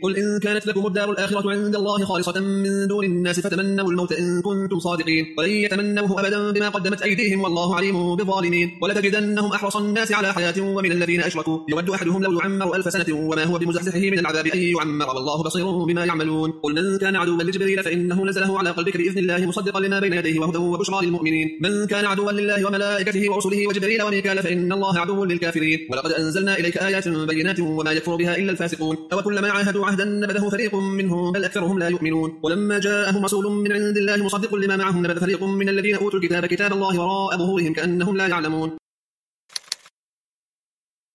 قل إن كانت لكم الدار الآخرة عند الله خالصة من دون الناس فتمنوا الموت إن كنتم صادقين ولن يتمنوه أبدا بما قدمت أيديهم والله عليم بالظالمين ولتجدنهم أحرص الناس على حياة ومن الذين أشركوا يود أحدهم لو يعمر 1000 سنة وما هو بمزحزحه من العذاب أن يعمر والله بصير بما يعملون قل من كان عدوا لجبريل فإنه نزله على قلبك بإذن الله مصدقا لما بين يديه وهدى وبشرى للمؤمنين من كان عدوا لله وملائكته ورسله وجبريل وميكال فإن الله عدو للكافرين ولقد أنزلنا إليك آيات بينات وما يكفر بها إلا الفاسقون أو كلما عاهدوا عهدا نبذه فريق منهم بل أكثرهم لا يؤمنون ولما جاءهم رسول من عند الله مصدق لما معهم نبذ فريق من الذين أوتوا الكتاب كتاب الله وراء ظهورهم كأنهم لا يعلمون